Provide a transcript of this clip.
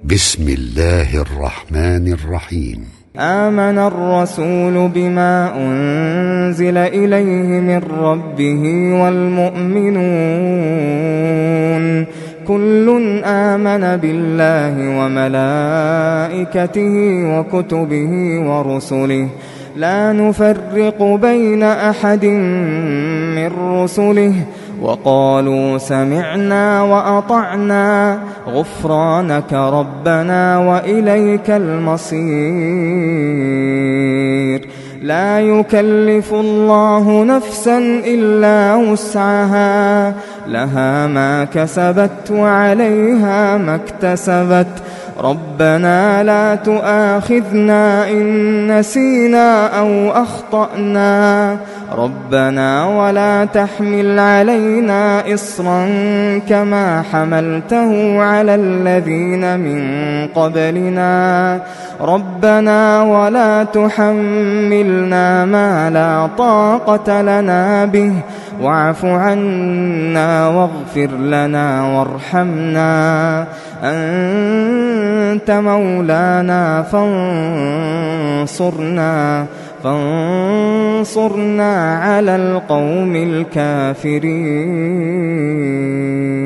بسم الله الرحمن الرحيم. آمن الرسول بما أنزل إليه من ربه والمؤمنون كل آمن بالله وملائكته وكتبه ورسله لا نفرق بين أحد من رسله وقالوا سمعنا وأطعنا غفرانك ربنا وإليك المصير. لا يكلف الله نفسا إلا وسعها لها ما كسبت وعليها ما اكتسبت ربنا لا تؤاخذنا إن نسينا أو أخطأنا ربنا ولا تحمل علينا إصرا كما حملته على الذين من قبلنا ربنا ولا تحملنا ما لا طاقة لنا به واعف عنا واغفر لنا وارحمنا أنت مولانا فانصرنا على القوم الكافرين.